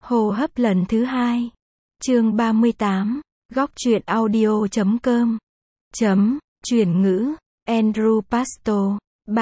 Hô hấp lần thứ 2. Chương 38. Góc truyện audio.com. Chuyển ngữ. Andrew Pasto.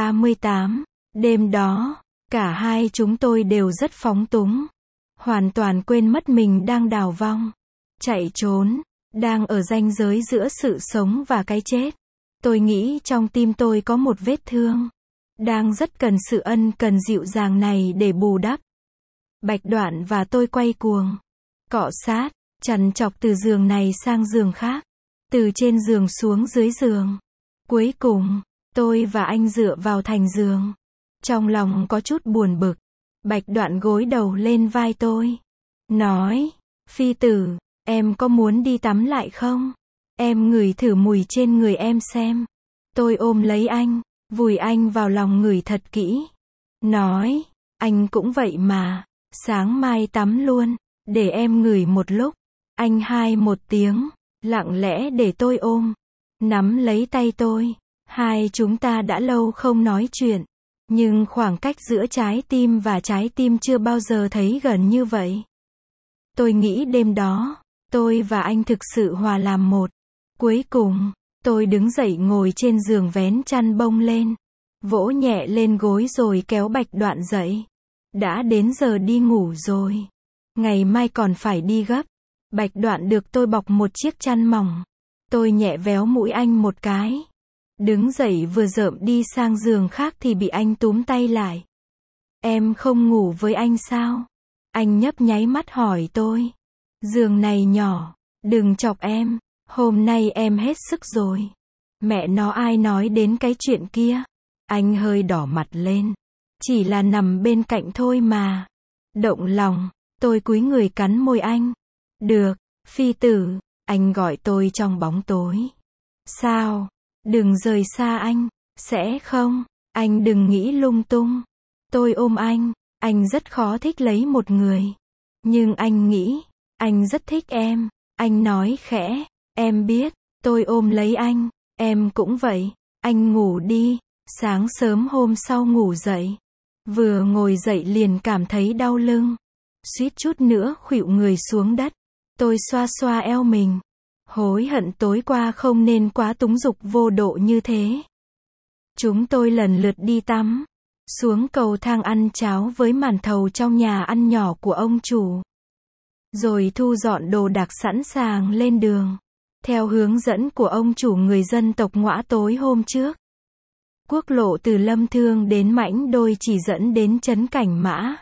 38. Đêm đó, cả hai chúng tôi đều rất phóng túng. Hoàn toàn quên mất mình đang đào vong. Chạy trốn. Đang ở ranh giới giữa sự sống và cái chết. Tôi nghĩ trong tim tôi có một vết thương. Đang rất cần sự ân cần dịu dàng này để bù đắp. Bạch Đoạn và tôi quay cuồng. Cọ sát, trằn trọc từ giường này sang giường khác. Từ trên giường xuống dưới giường. Cuối cùng, tôi và anh dựa vào thành giường. Trong lòng có chút buồn bực. Bạch Đoạn gối đầu lên vai tôi. Nói, Phi tử, em có muốn đi tắm lại không? Em ngửi thử mùi trên người em xem. Tôi ôm lấy anh, vùi anh vào lòng ngửi thật kỹ. Nói, anh cũng vậy mà. Sáng mai tắm luôn, để em ngửi một lúc. Anh hai một tiếng, lặng lẽ để tôi ôm. Nắm lấy tay tôi. Hai chúng ta đã lâu không nói chuyện. Nhưng khoảng cách giữa trái tim và trái tim chưa bao giờ thấy gần như vậy. Tôi nghĩ đêm đó, tôi và anh thực sự hòa làm một. Cuối cùng, tôi đứng dậy ngồi trên giường vén chăn bông lên. Vỗ nhẹ lên gối rồi kéo Bạch Đoạn dậy. Đã đến giờ đi ngủ rồi. Ngày mai còn phải đi gấp. Bạch Đoạn được tôi bọc một chiếc chăn mỏng. Tôi nhẹ véo mũi anh một cái. Đứng dậy vừa dợm đi sang giường khác thì bị anh túm tay lại. Em không ngủ với anh sao? Anh nhấp nháy mắt hỏi tôi. Giường này nhỏ, đừng chọc em. Hôm nay em hết sức rồi. Mẹ nó ai nói đến cái chuyện kia? Anh hơi đỏ mặt lên. Chỉ là nằm bên cạnh thôi mà. Động lòng, tôi cúi người cắn môi anh. Được, Phi tử, anh gọi tôi trong bóng tối. Sao? Đừng rời xa anh. Sẽ không? Anh đừng nghĩ lung tung. Tôi ôm anh rất khó thích lấy một người. Nhưng anh nghĩ, anh rất thích em. Anh nói khẽ, em biết. Tôi ôm lấy anh, em cũng vậy. Anh ngủ đi. Sáng sớm hôm sau ngủ dậy. Vừa ngồi dậy liền cảm thấy đau lưng. Suýt chút nữa khuỵu người xuống đất. Tôi xoa xoa eo mình. Hối hận tối qua không nên quá túng dục vô độ như thế. Chúng tôi lần lượt đi tắm. Xuống cầu thang ăn cháo với màn thầu trong nhà ăn nhỏ của ông chủ. Rồi thu dọn đồ đạc sẵn sàng lên đường. Theo hướng dẫn của ông chủ người dân tộc Ngõa tối hôm trước. Quốc lộ từ Lâm Thương đến Mãnh Đôi chỉ dẫn đến trấn Cảnh Mã.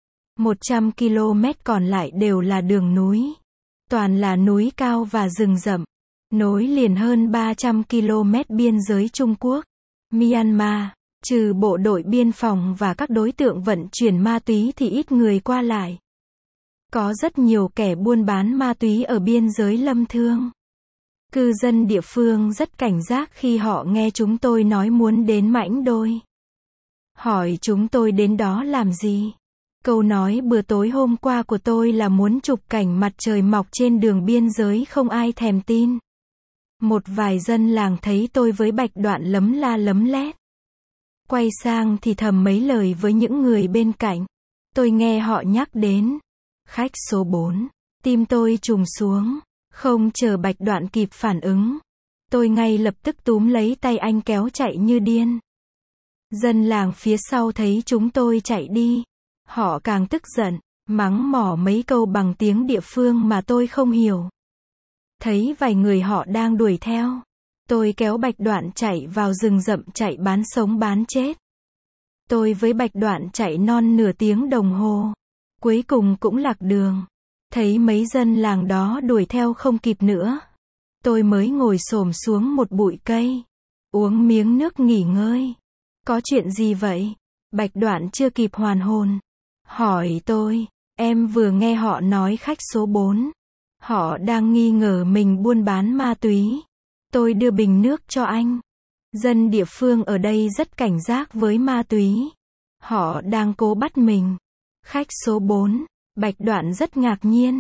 100 km còn lại đều là đường núi. Toàn là núi cao và rừng rậm. Nối liền hơn 300 km biên giới Trung Quốc, Myanmar. Trừ bộ đội biên phòng và các đối tượng vận chuyển ma túy thì ít người qua lại. Có rất nhiều kẻ buôn bán ma túy ở biên giới Lâm Thương. Cư dân địa phương rất cảnh giác khi họ nghe chúng tôi nói muốn đến Mãnh Đôi. Hỏi chúng tôi đến đó làm gì? Câu nói bữa tối hôm qua của tôi là muốn chụp cảnh mặt trời mọc trên đường biên giới không ai thèm tin. Một vài dân làng thấy tôi với Bạch Đoạn lấm la lấm lét. Quay sang thì thầm mấy lời với những người bên cạnh. Tôi nghe họ nhắc đến khách số 4. Tim tôi trùng xuống. Không chờ Bạch Đoạn kịp phản ứng. Tôi ngay lập tức túm lấy tay anh kéo chạy như điên. Dân làng phía sau thấy chúng tôi chạy đi. Họ càng tức giận, mắng mỏ mấy câu bằng tiếng địa phương mà tôi không hiểu. Thấy vài người họ đang đuổi theo. Tôi kéo Bạch Đoạn chạy vào rừng rậm chạy bán sống bán chết. Tôi với Bạch Đoạn chạy non nửa tiếng đồng hồ. Cuối cùng cũng lạc đường. Thấy mấy dân làng đó đuổi theo không kịp nữa. Tôi mới ngồi xổm xuống một bụi cây. Uống miếng nước nghỉ ngơi. Có chuyện gì vậy? Bạch Đoạn chưa kịp hoàn hồn. Hỏi tôi, em vừa nghe họ nói khách số 4. Họ đang nghi ngờ mình buôn bán ma túy. Tôi đưa bình nước cho anh. Dân địa phương ở đây rất cảnh giác với ma túy. Họ đang cố bắt mình. Khách số 4, Bạch Đoạn rất ngạc nhiên.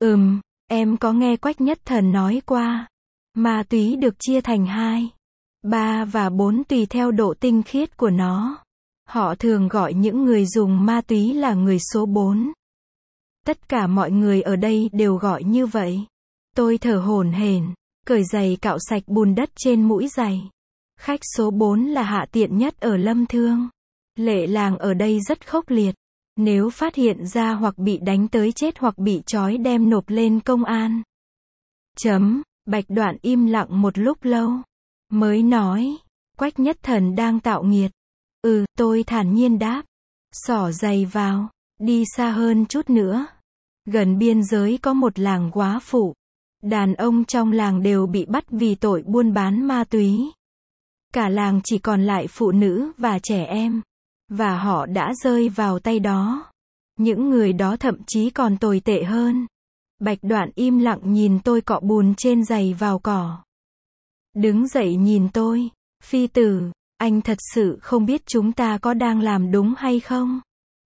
Em có nghe Quách Nhất Thần nói qua. Ma túy được chia thành 2, 3 và 4 tùy theo độ tinh khiết của nó. Họ thường gọi những người dùng ma túy là người số 4. Tất cả mọi người ở đây đều gọi như vậy. Tôi thở hổn hển, cởi giày cạo sạch bùn đất trên mũi giày. Khách số 4 là Hạ Tiện Nhất ở Lâm Thương. Lệ làng ở đây rất khốc liệt. Nếu phát hiện ra hoặc bị đánh tới chết hoặc bị trói đem nộp lên công an. Bạch Đoạn im lặng một lúc lâu. Mới nói, Quách Nhất Thần đang tạo nghiệt. Tôi thản nhiên đáp. Xỏ giày vào, đi xa hơn chút nữa. Gần biên giới có một làng góa phụ. Đàn ông trong làng đều bị bắt vì tội buôn bán ma túy. Cả làng chỉ còn lại phụ nữ và trẻ em. Và họ đã rơi vào tay đó. Những người đó thậm chí còn tồi tệ hơn. Bạch Đoạn im lặng nhìn tôi cọ bùn trên giày vào cỏ. Đứng dậy nhìn tôi. Phi tử, anh thật sự không biết chúng ta có đang làm đúng hay không?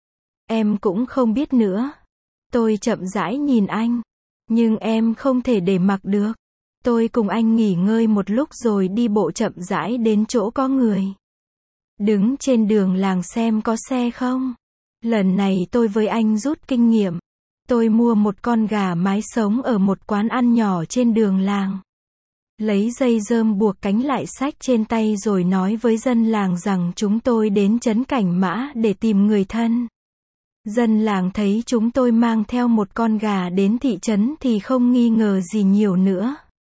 Em cũng không biết nữa. Tôi chậm rãi nhìn anh. Nhưng em không thể để mặc được. Tôi cùng anh nghỉ ngơi một lúc rồi đi bộ chậm rãi đến chỗ có người. Đứng trên đường làng xem có xe không. Lần này tôi với anh rút kinh nghiệm. Tôi mua một con gà mái sống ở một quán ăn nhỏ trên đường làng. Lấy dây rơm buộc cánh lại xách trên tay rồi nói với dân làng rằng chúng tôi đến trấn Cảnh Mã để tìm người thân. Dân làng thấy chúng tôi mang theo một con gà đến thị trấn thì không nghi ngờ gì nhiều nữa.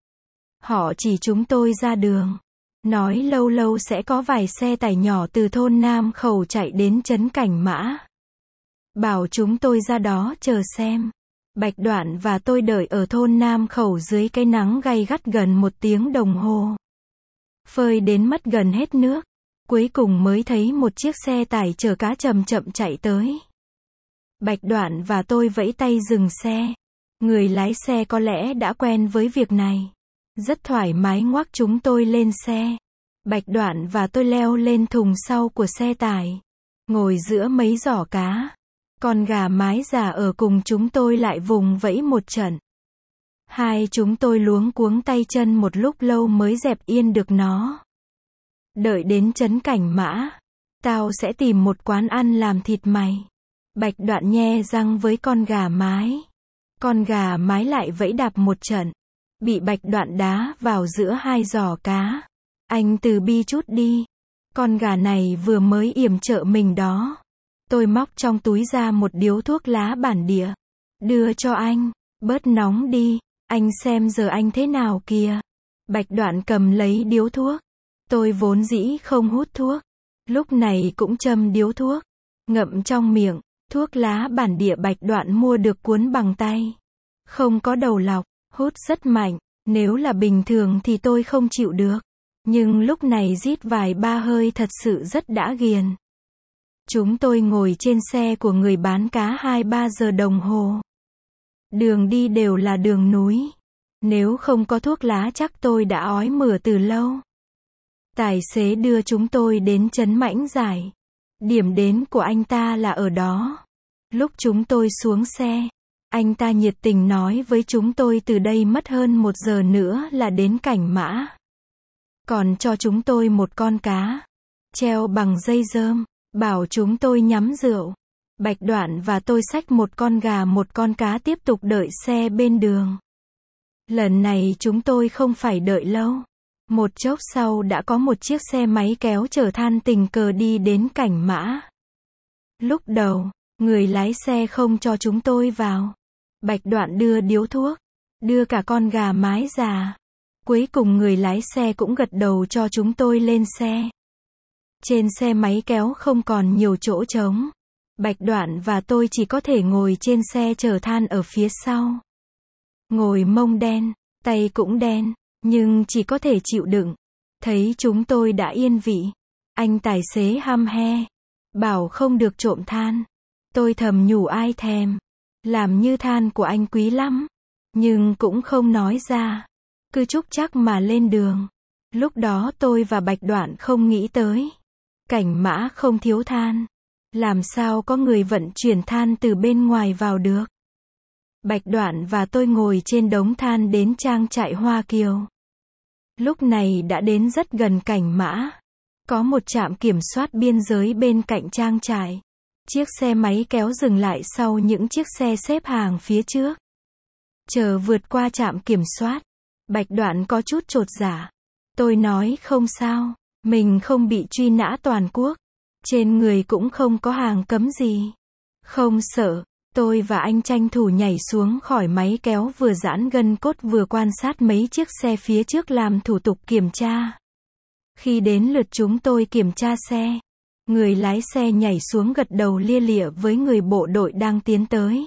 Họ chỉ chúng tôi ra đường. Nói lâu lâu sẽ có vài xe tải nhỏ từ thôn Nam Khẩu chạy đến trấn Cảnh Mã. Bảo chúng tôi ra đó chờ xem. Bạch Đoạn và tôi đợi ở thôn Nam Khẩu dưới cái nắng gay gắt gần 1 tiếng đồng hồ. Phơi đến mất gần hết nước. Cuối cùng mới thấy một chiếc xe tải chở cá chậm chậm chạy tới. Bạch Đoạn và tôi vẫy tay dừng xe. Người lái xe có lẽ đã quen với việc này. Rất thoải mái ngoắc chúng tôi lên xe. Bạch Đoạn và tôi leo lên thùng sau của xe tải. Ngồi giữa mấy giỏ cá. Con gà mái già ở cùng chúng tôi lại vùng vẫy một trận. Hai chúng tôi luống cuống tay chân một lúc lâu mới dẹp yên được nó. Đợi đến trấn Cảnh Mã. Tao sẽ tìm một quán ăn làm thịt mày. Bạch Đoạn nhe răng với con gà mái. Con gà mái lại vẫy đạp một trận. Bị Bạch Đoạn đá vào giữa hai giỏ cá. Anh từ bi chút đi. Con gà này vừa mới yểm trợ mình đó. Tôi móc trong túi ra một điếu thuốc lá bản địa. Đưa cho anh. Bớt nóng đi. Anh xem giờ anh thế nào kìa. Bạch Đoạn cầm lấy điếu thuốc. Tôi vốn dĩ không hút thuốc. Lúc này cũng châm điếu thuốc. Ngậm trong miệng. Thuốc lá bản địa Bạch Đoạn mua được cuốn bằng tay. Không có đầu lọc. Hút rất mạnh. Nếu là bình thường thì tôi không chịu được. Nhưng lúc này rít vài ba hơi thật sự rất đã ghiền. Chúng tôi ngồi trên xe của người bán cá 2-3 giờ đồng hồ. Đường đi đều là đường núi. Nếu không có thuốc lá chắc tôi đã ói mửa từ lâu. Tài xế đưa chúng tôi đến trấn Mãnh Giải. Điểm đến của anh ta là ở đó. Lúc chúng tôi xuống xe, anh ta nhiệt tình nói với chúng tôi từ đây mất hơn 1 giờ nữa là đến Cảnh Mã. Còn cho chúng tôi một con cá, treo bằng dây rơm, bảo chúng tôi nhắm rượu. Bạch Đoạn và tôi xách một con gà một con cá tiếp tục đợi xe bên đường. Lần này chúng tôi không phải đợi lâu. Một chốc sau đã có một chiếc xe máy kéo chở than tình cờ đi đến Cảnh Mã. Lúc đầu, người lái xe không cho chúng tôi vào. Bạch Đoạn đưa điếu thuốc, đưa cả con gà mái già. Cuối cùng người lái xe cũng gật đầu cho chúng tôi lên xe. Trên xe máy kéo không còn nhiều chỗ trống. Bạch Đoạn và tôi chỉ có thể ngồi trên xe chở than ở phía sau. Ngồi mông đen, tay cũng đen, nhưng chỉ có thể chịu đựng. Thấy chúng tôi đã yên vị. Anh tài xế hăm he. Bảo không được trộm than. Tôi thầm nhủ ai thèm. Làm như than của anh quý lắm. Nhưng cũng không nói ra. Cứ trúc chắc mà lên đường. Lúc đó tôi và Bạch Đoạn không nghĩ tới. Cảnh Mã không thiếu than. Làm sao có người vận chuyển than từ bên ngoài vào được. Bạch Đoạn và tôi ngồi trên đống than đến trang trại Hoa Kiều. Lúc này đã đến rất gần Cảnh Mã. Có một trạm kiểm soát biên giới bên cạnh trang trại. Chiếc xe máy kéo dừng lại sau những chiếc xe xếp hàng phía trước. Chờ vượt qua trạm kiểm soát. Bạch Đoạn có chút chột dạ. Tôi nói không sao, mình không bị truy nã toàn quốc. Trên người cũng không có hàng cấm gì. Không sợ. Tôi và anh tranh thủ nhảy xuống khỏi máy kéo, vừa giãn gân cốt vừa quan sát mấy chiếc xe phía trước làm thủ tục kiểm tra. Khi đến lượt chúng tôi kiểm tra xe, người lái xe nhảy xuống gật đầu lia lịa với người bộ đội đang tiến tới.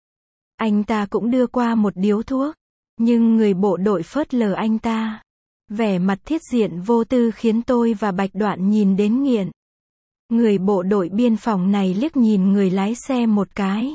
Anh ta cũng đưa qua một điếu thuốc, nhưng người bộ đội phớt lờ anh ta. Vẻ mặt thiết diện vô tư khiến tôi và Bạch Đoạn nhìn đến nghiện. Người bộ đội biên phòng này liếc nhìn người lái xe một cái.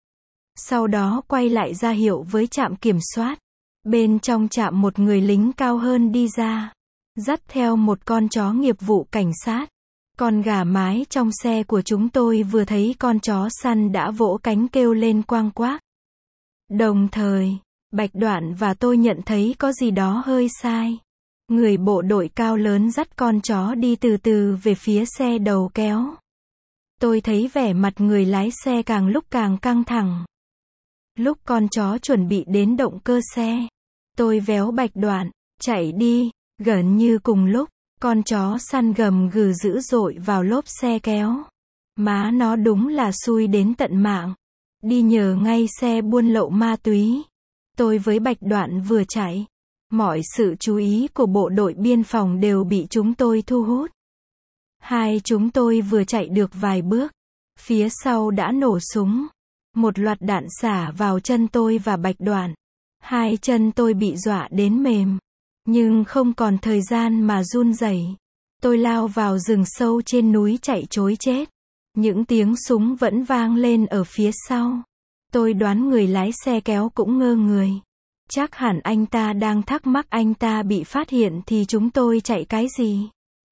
Sau đó quay lại ra hiệu với trạm kiểm soát. Bên trong trạm một người lính cao hơn đi ra, dắt theo một con chó nghiệp vụ cảnh sát. Con gà mái trong xe của chúng tôi vừa thấy con chó săn đã vỗ cánh kêu lên quang quác. Đồng thời, Bạch Đoạn và tôi nhận thấy có gì đó hơi sai. Người bộ đội cao lớn dắt con chó đi từ từ về phía xe đầu kéo. Tôi thấy vẻ mặt người lái xe càng lúc càng căng thẳng. Lúc con chó chuẩn bị đến động cơ xe, tôi véo Bạch Đoạn, chạy đi. Gần như cùng lúc, con chó săn gầm gừ dữ dội vào lốp xe kéo. Má nó đúng là xui đến tận mạng. Đi nhờ ngay xe buôn lậu ma túy. Tôi với Bạch Đoạn vừa chạy. Mọi sự chú ý của bộ đội biên phòng đều bị chúng tôi thu hút. Hai chúng tôi vừa chạy được vài bước, phía sau đã nổ súng. Một loạt đạn xả vào chân tôi và Bạch Đoạn. Hai chân tôi bị dọa đến mềm, nhưng không còn thời gian mà run rẩy. Tôi lao vào rừng sâu trên núi chạy trối chết. Những tiếng súng vẫn vang lên ở phía sau. Tôi đoán người lái xe kéo cũng ngơ người. Chắc hẳn anh ta đang thắc mắc anh ta bị phát hiện thì chúng tôi chạy cái gì.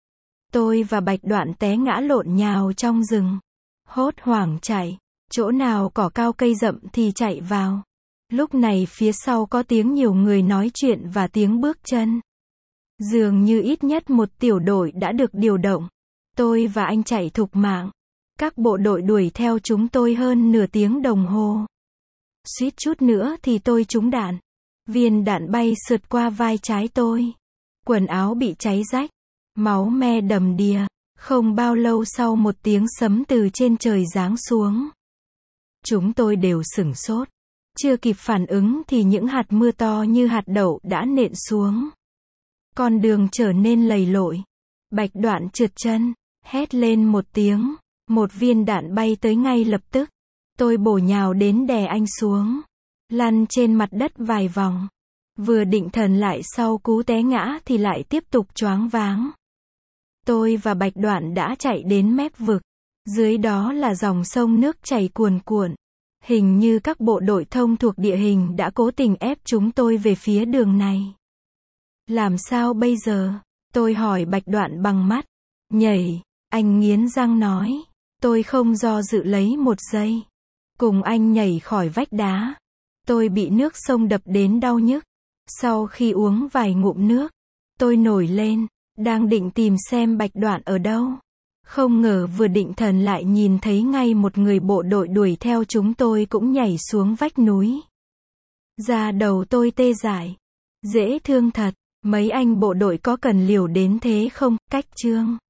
Tôi và Bạch Đoạn té ngã lộn nhào trong rừng. Hốt hoảng chạy. Chỗ nào cỏ cao cây rậm thì chạy vào. Lúc này phía sau có tiếng nhiều người nói chuyện và tiếng bước chân. Dường như ít nhất một tiểu đội đã được điều động. Tôi và anh chạy thục mạng. Các bộ đội đuổi theo chúng tôi hơn nửa tiếng đồng hồ. Suýt chút nữa thì tôi trúng đạn. Viên đạn bay sượt qua vai trái tôi. Quần áo bị cháy rách. Máu me đầm đìa. Không bao lâu sau một tiếng sấm từ trên trời giáng xuống. Chúng tôi đều sửng sốt. Chưa kịp phản ứng thì những hạt mưa to như hạt đậu đã nện xuống. Con đường trở nên lầy lội. Bạch Đoạn trượt chân, hét lên một tiếng. Một viên đạn bay tới ngay lập tức. Tôi bổ nhào đến đè anh xuống. Lăn trên mặt đất vài vòng. Vừa định thần lại sau cú té ngã thì lại tiếp tục choáng váng. Tôi và Bạch Đoạn đã chạy đến mép vực. Dưới đó là dòng sông nước chảy cuồn cuộn. Hình như các bộ đội thông thuộc địa hình đã cố tình ép chúng tôi về phía đường này. Làm sao bây giờ? Tôi hỏi Bạch Đoạn bằng mắt. Nhảy, anh nghiến răng nói. Tôi không do dự lấy một giây. Cùng anh nhảy khỏi vách đá. Tôi bị nước sông đập đến đau nhức. Sau khi uống vài ngụm nước, tôi nổi lên, đang định tìm xem Bạch Đoạn ở đâu. Không ngờ vừa định thần lại nhìn thấy ngay một người bộ đội đuổi theo chúng tôi cũng nhảy xuống vách núi. Da đầu tôi tê dại. Dễ thương thật. Mấy anh bộ đội có cần liều đến thế không? Cách chương